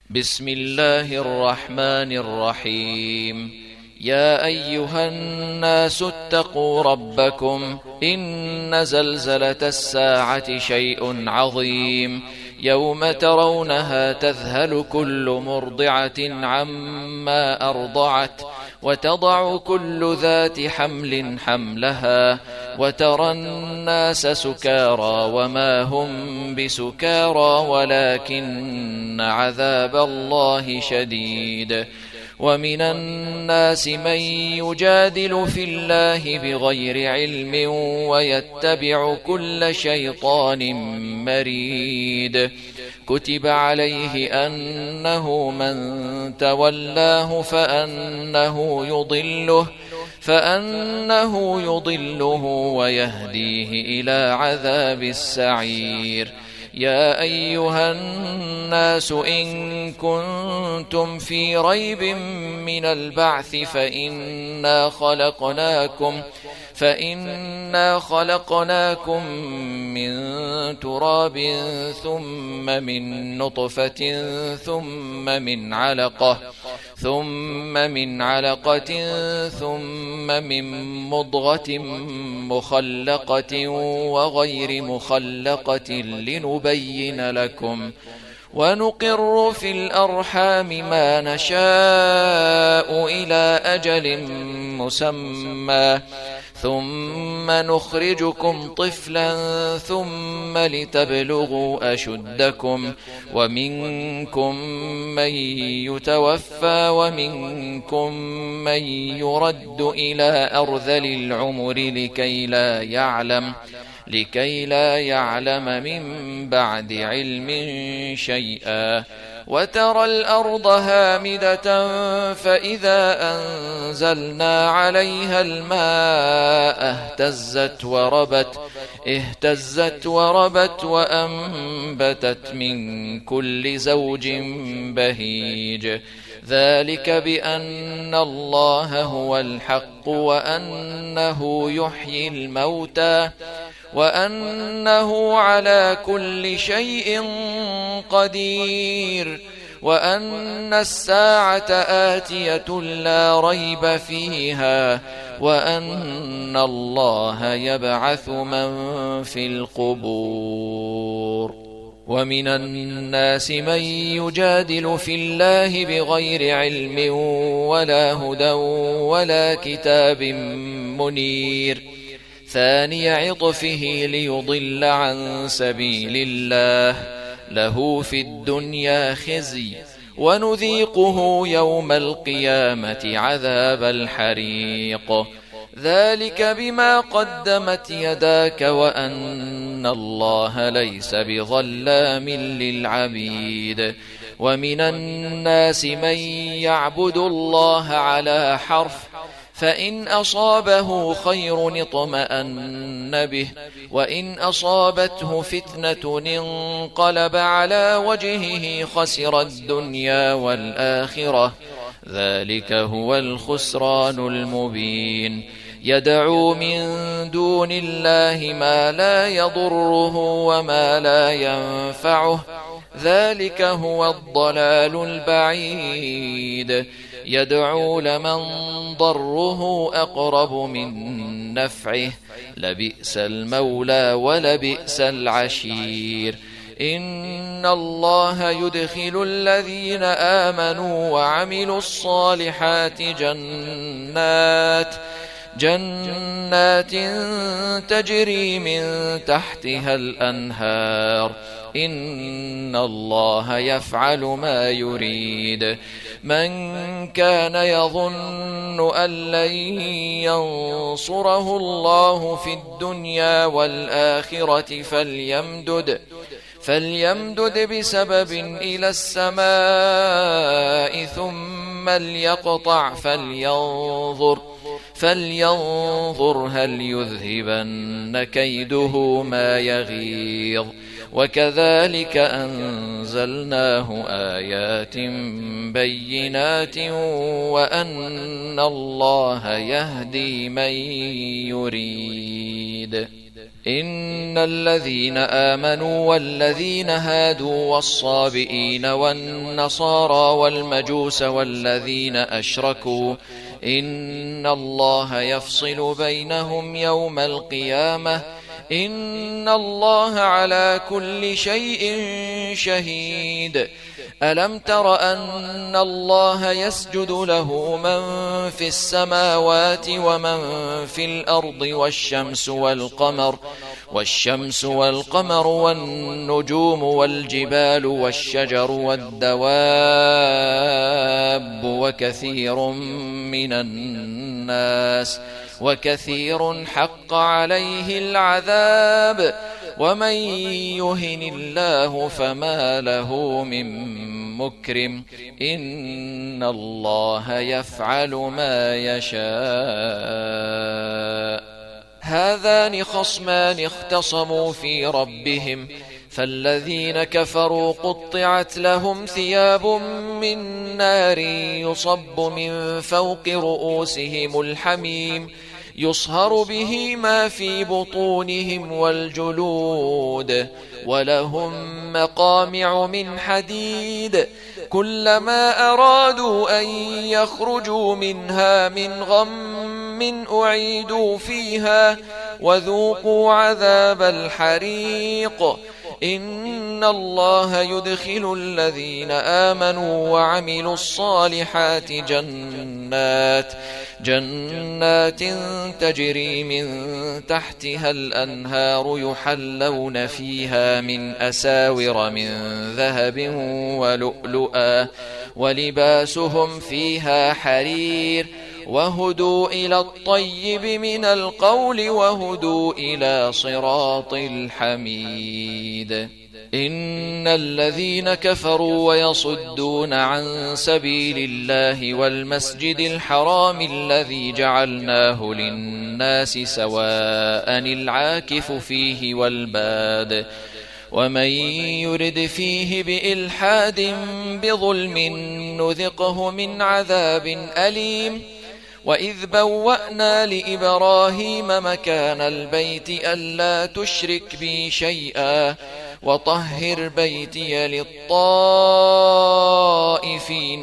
بسم الله الرحمن الرحيم. يا أيها الناس اتقوا ربكم إن زلزلة الساعة شيء عظيم يوم ترونها تذهل كل مرضعة عما أرضعت وتضع كل ذات حمل حملها وترى الناس سكارى وما هم بسكارى ولكن عذاب الله شديد. ومن الناس من يجادل في الله بغير علم ويتبع كل شيطان مريد. كتب عليه أنه من تولاه فأنه يضله ويهديه إلى عذاب السعير. يا أيها الناس إن كنتم في ريب من البعث فإنا خلقناكم من تراب ثم من نطفة ثم من علقة ثم من مضغة مخلقة وغير مخلقة لنبين لكم ونقر في الأرحام ما نشاء إلى أجل مسمى ثم نخرجكم طفلا ثم لتبلغوا أشدكم ومنكم من يتوفى ومنكم من يرد إلى أرذل العمر لكي لا يعلم من بعد علم شيئا. وترى الأرض هامدة فإذا أنزلنا عليها الماء اهتزت وربت وأنبتت من كل زوج بهيج. ذلك بأن الله هو الحق وأنه يحيي الموتى وأنه على كل شيء قدير وأن الساعة آتية لا ريب فيها وأن الله يبعث من في القبور. ومن الناس من يجادل في الله بغير علم ولا هدى ولا كتاب منير. ثاني عطفه ليضل عن سبيل الله له في الدنيا خزي ونذيقه يوم القيامة عذاب الحريق. ذلك بما قدمت يداك وأن الله ليس بظلام للعبيد. ومن الناس من يعبد الله على حرف فإن أصابه خير اطمأن به وإن أصابته فتنة انقلب على وجهه خسر الدنيا والآخرة. ذلك هو الخسران المبين. يدعو من دون الله ما لا يضره وما لا ينفعه ذلك هو الضلال البعيد. يدعو لمن ضره أقرب من نفعه لبئس المولى ولبئس العشير. إن الله يدخل الذين آمنوا وعملوا الصالحات جنات تجري من تحتها الأنهار. إن الله يفعل ما يريد. من كان يظن أن لن ينصره الله في الدنيا والآخرة فليمدد بسبب إلى السماء ثم ليقطع فلينظر هل يذهبن كيده ما يغيظ. وكذلك أنزلناه آيات بينات وأن الله يهدي من يريد. إن الذين آمنوا والذين هادوا والصابئين والنصارى والمجوس والذين أشركوا إن الله يفصل بينهم يوم القيامة إن الله على كل شيء شهيد. ألم تر أن الله يسجد له من في السماوات ومن في الأرض والشمس والقمر والنجوم والجبال والشجر والدواب وكثير حق عليه العذاب ومن يهن الله فما له من مكرم إن الله يفعل ما يشاء. هذان خصمان اختصموا في ربهم فالذين كفروا قطعت لهم ثياب من نار يصب من فوق رؤوسهم الحميم يصهر به ما في بطونهم والجلود ولهم مقامع من حديد كلما أرادوا أن يخرجوا منها من غم أعيدوا فيها وذوقوا عذاب الحريق. إن الله يدخل الذين آمنوا وعملوا الصالحات جنات تجري من تحتها الأنهار يحلون فيها من أساور من ذهب ولؤلؤا ولباسهم فيها حرير وهدوا إلى الطيب من القول وهدوا إلى صراط الحميد. إن الذين كفروا ويصدون عن سبيل الله والمسجد الحرام الذي جعلناه للناس سواء العاكف فيه والباد ومن يرد فيه بإلحاد بظلم نذقه من عذاب أليم. وإذ بوأنا لإبراهيم مكان البيت ألا تشرك بي شيئا وطهر بيتي للطائفين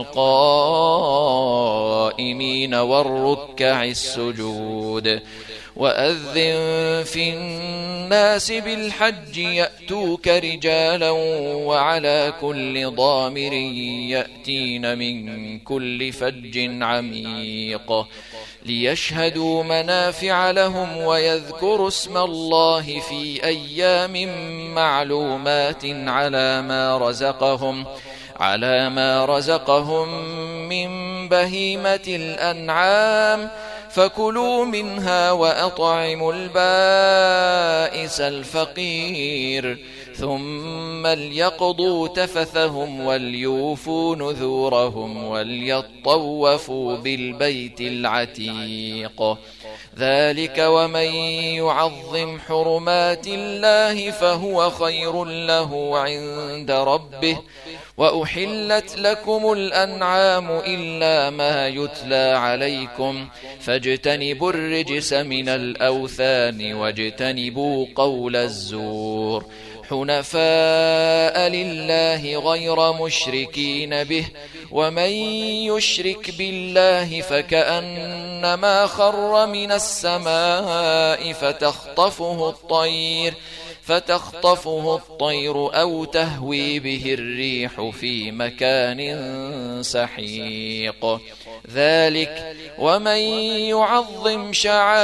والقائمين والركع السجود وأذن في الناس بالحج يأتوك رجالا وعلى كل ضامر يأتين من كل فج عميق ليشهدوا منافع لهم ويذكروا اسم الله في أيام معلومات على ما رزقهم من بهيمة الأنعام فكلوا منها وأطعموا البائس الفقير ثم ليقضوا تفثهم وليوفوا نذورهم وليطوفوا بالبيت العتيق. ذلك ومن يعظم حرمات الله فهو خير له عند ربه. وأحلت لكم الأنعام إلا ما يتلى عليكم فاجتنبوا الرجس من الأوثان واجتنبوا قول الزور حنفاء لله غير مشركين به ومن يشرك بالله فكأنما خر من السماء فتخطفه الطير أو تهوي به الريح في مكان سحيق. ذلك ومن يعظم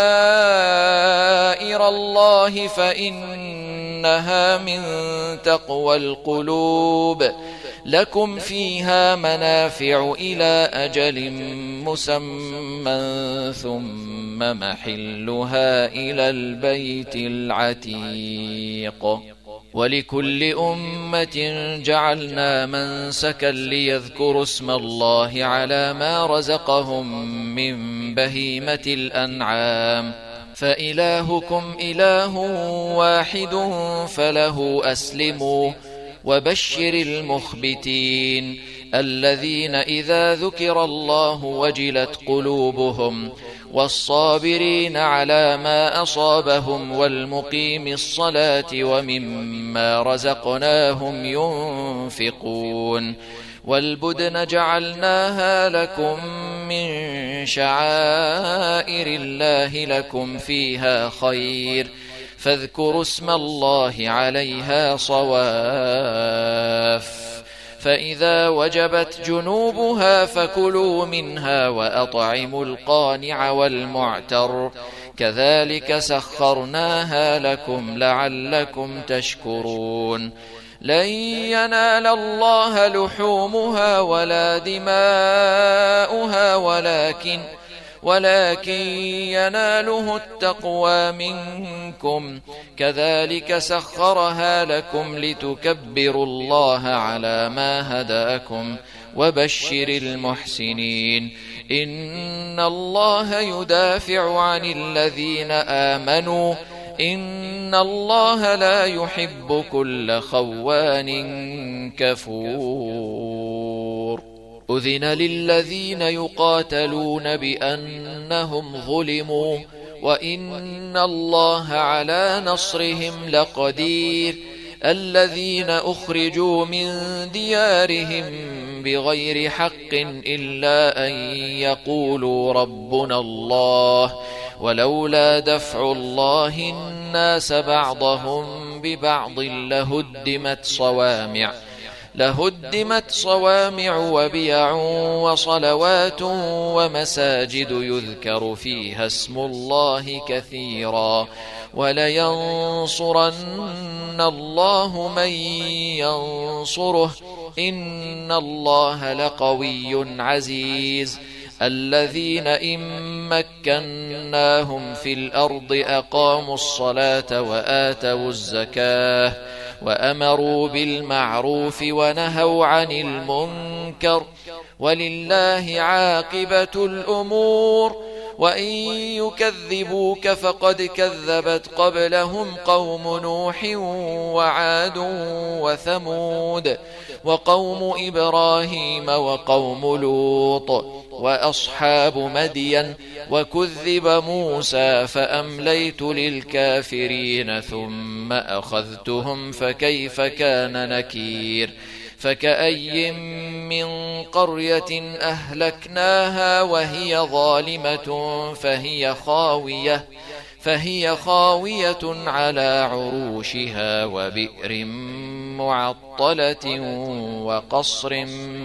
شعائر الله فإنها من تقوى القلوب. لكم فيها منافع إلى أجل مسمى ثم محلها إلى البيت العتيق. ولكل أمة جعلنا منسكا ليذكروا اسم الله على ما رزقهم من بهيمة الأنعام فإلهكم إله واحد فله أسلموا. وبشر المخبتين الذين إذا ذكر الله وجلت قلوبهم والصابرين على ما أصابهم والمقيم الصلاة ومما رزقناهم ينفقون والبدن جعلناها لكم من شعائر الله لكم فيها خير فاذكروا اسم الله عليها صواف فإذا وجبت جنوبها فكلوا منها وأطعموا القانع والمعتر كذلك سخرناها لكم لعلكم تشكرون لن ينال الله لحومها ولا دماؤها ولكن يناله التقوى منكم كذلك سخرها لكم لتكبروا الله على ما هداكم وبشر المحسنين إن الله يدافع عن الذين آمنوا إن الله لا يحب كل خوان كفور أذن للذين يقاتلون بأنهم ظلموا وإن الله على نصرهم لقدير الذين أخرجوا من ديارهم بغير حق إلا أن يقولوا ربنا الله ولولا دفع الله الناس بعضهم ببعض لهدمت صوامع وبيع وصلوات ومساجد يذكر فيها اسم الله كثيرا ولينصرن الله من ينصره إن الله لقوي عزيز الذين إن مكناهم في الأرض أقاموا الصلاة وآتوا الزكاة وأمروا بالمعروف ونهوا عن المنكر ولله عاقبة الأمور وإن يكذبوك فقد كذبت قبلهم قوم نوح وعاد وثمود وقوم إبراهيم وقوم لوط وأصحاب مدين وكذب موسى فأمليت للكافرين ثم أخذتهم فكيف كان نكير فكأي من قرية أهلكناها وهي ظالمة فهي خاوية على عروشها وبئر معطلة وقصر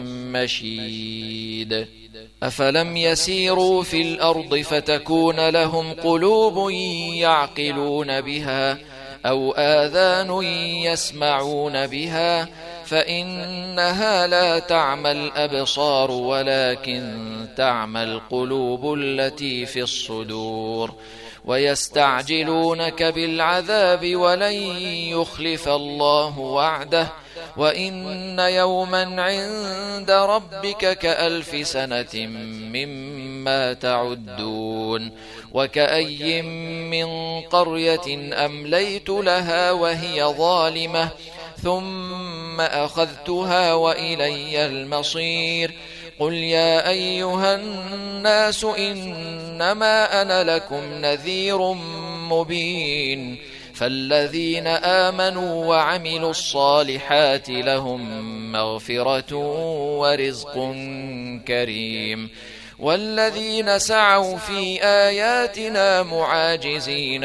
مشيد أفلم يسيروا في الأرض فتكون لهم قلوب يعقلون بها أو آذان يسمعون بها فإنها لا تعمى الأبصار ولكن تعمى القلوب التي في الصدور ويستعجلونك بالعذاب ولن يخلف الله وعده وإن يوما عند ربك كألف سنة مما تعدون وكأي من قرية أمليت لها وهي ظالمة ثم أخذتها وإلي المصير قل يا أيها الناس إنما أنا لكم نذير مبين فالذين آمنوا وعملوا الصالحات لهم مغفرة ورزق كريم والذين سعوا في آياتنا معاجزين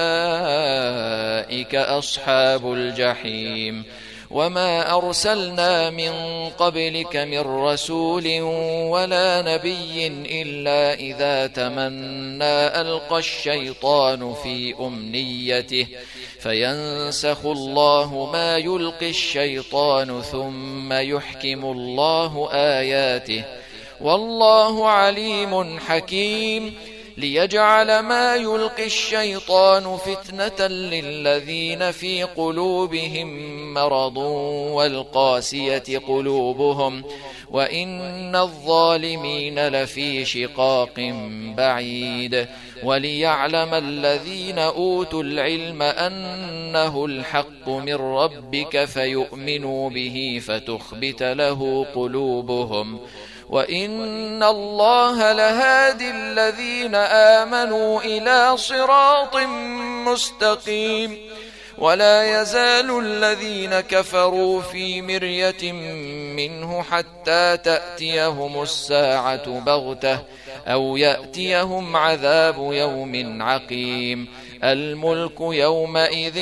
أولئك أصحاب الجحيم وما أرسلنا من قبلك من رسول ولا نبي إلا إذا تمنى ألقى الشيطان في أمنيته فينسخ الله ما يلقي الشيطان ثم يحكم الله آياته والله عليم حكيم ليجعل ما يلقي الشيطان فتنة للذين في قلوبهم مرض والقاسية قلوبهم وإن الظالمين لفي شقاق بعيد وليعلم الذين أوتوا العلم أنه الحق من ربك فيؤمنوا به فتخبت له قلوبهم وإن الله لهادي الذين آمنوا إلى صراط مستقيم. ولا يزال الذين كفروا في مرية منه حتى تأتيهم الساعة بغتة أو يأتيهم عذاب يوم عقيم. الملك يومئذ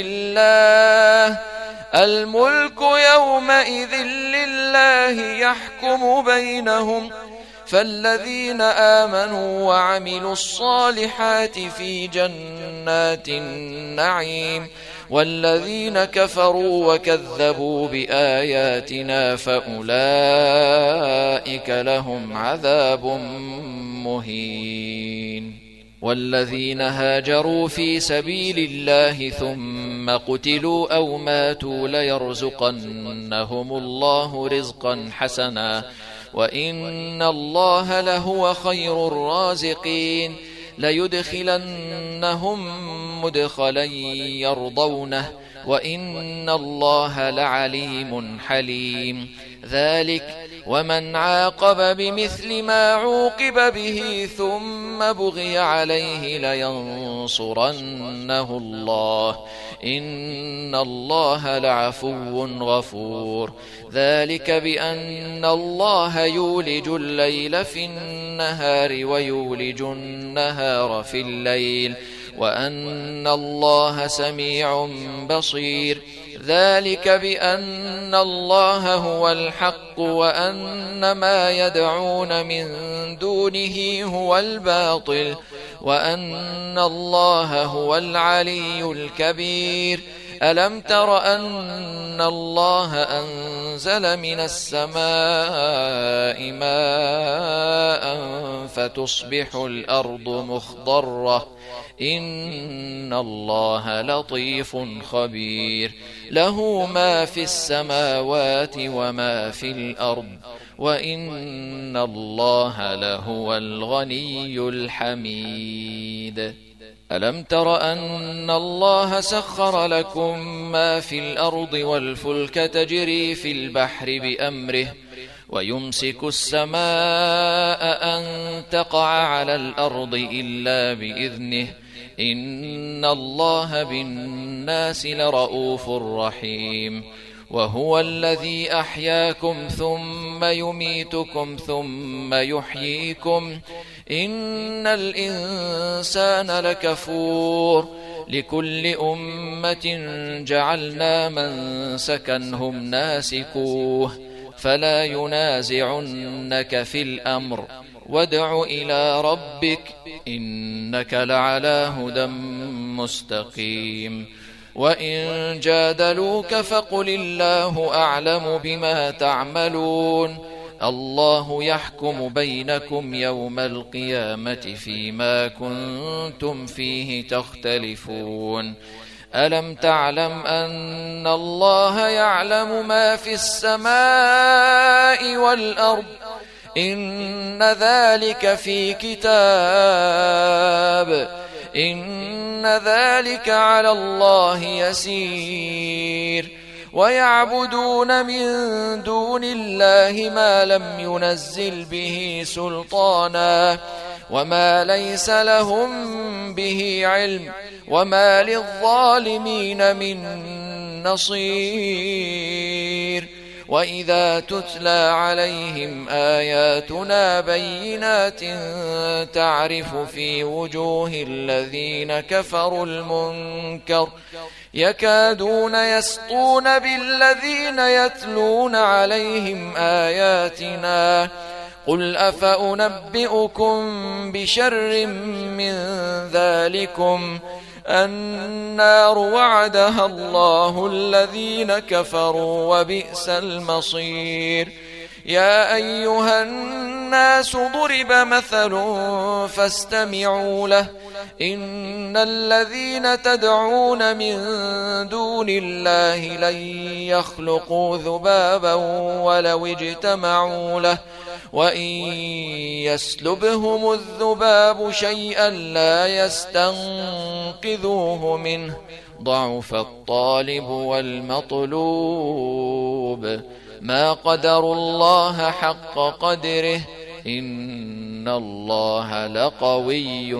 لله يحكم بينهم. فالذين آمنوا وعملوا الصالحات في جنات النعيم، والذين كفروا وكذبوا بآياتنا فأولئك لهم عذاب مهين. والذين هاجروا في سبيل الله ثم قتلوا أو ماتوا ليرزقنهم الله رزقا حسنا وإن الله لهو خير الرازقين. ليدخلنهم مدخلا يرضونه وإن الله لعليم حليم. ذلك ومن عاقب بمثل ما عوقب به ثم بغي عليه لينصرنه الله إن الله لعفو غفور. ذلك بأن الله يولج الليل في النهار ويولج النهار في الليل وأن الله سميع بصير. ذلك بأن الله هو الحق وأن ما يدعون من دونه هو الباطل وأن الله هو العلي الكبير. ألم تر أن الله أنزل من السماء ماء فتصبح الأرض مخضرة إن الله لطيف خبير. له ما في السماوات وما في الأرض وإن الله لهو الغني الحميد. ألم تر أن الله سخر لكم ما في الأرض والفلك تجري في البحر بأمره ويمسك السماء أن تقع على الأرض إلا بإذنه إن الله بالناس لرؤوف رحيم. وهو الذي أحياكم ثم يميتكم ثم يحييكم إن الإنسان لكفور. لكل أمة جعلنا منسكا هم ناسكوه فلا ينازعنك في الأمر وادع إلى ربك إنك لعلى هدى مستقيم. وإن جادلوك فقل الله أعلم بما تعملون. الله يحكم بينكم يوم القيامة فيما كنتم فيه تختلفون. ألم تعلم أن الله يعلم ما في السماء والأرض إن ذلك في كتاب إن ذلك على الله يسير. ويعبدون من دون الله ما لم ينزل به سلطانا وما ليس لهم به علم وما للظالمين من نصير. وإذا تتلى عليهم آياتنا بينات تعرف في وجوه الذين كفروا المنكر يكادون يسطون بالذين يتلون عليهم آياتنا. قل أفأنبئكم بشر من ذلكم النار وعدها الله الذين كفروا وبئس المصير. يا أيها الناس ضرب مثل فاستمعوا له إن الذين تدعون من دون الله لن يخلقوا ذبابا ولو اجتمعوا له وإن يسلبهم الذباب شيئا لا يستنقذوه منه ضعف الطالب والمطلوب. ما قدروا الله حق قدره إن الله لقوي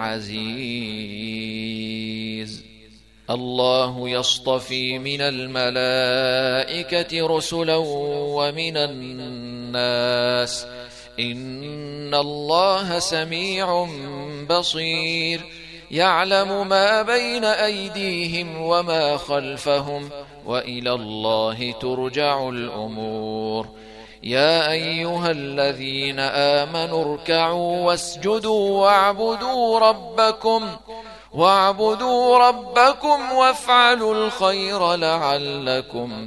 عزيز. الله يصطفي من الملائكة رسلا ومن الناس إن الله سميع بصير. يعلم ما بين أيديهم وما خلفهم وإلى الله ترجع الأمور. يا أيها الذين آمنوا اركعوا واسجدوا واعبدوا ربكم وافعلوا الخير لعلكم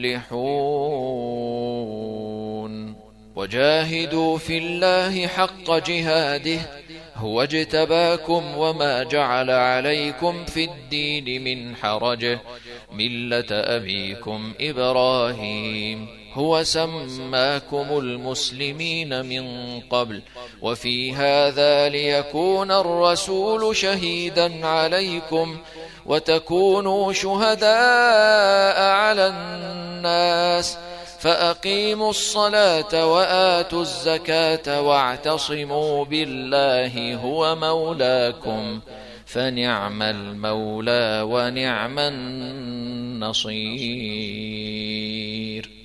تفلحون. وجاهدوا في الله حق جهاده هو اجتباكم وما جعل عليكم في الدين من حرج ملة أبيكم إبراهيم هو سماكم المسلمين من قبل وفي هذا ليكون الرسول شهيدا عليكم وتكونوا شهداء على الناس فأقيموا الصلاة وآتوا الزكاة واعتصموا بالله هو مولاكم فنعم المولى ونعم النصير.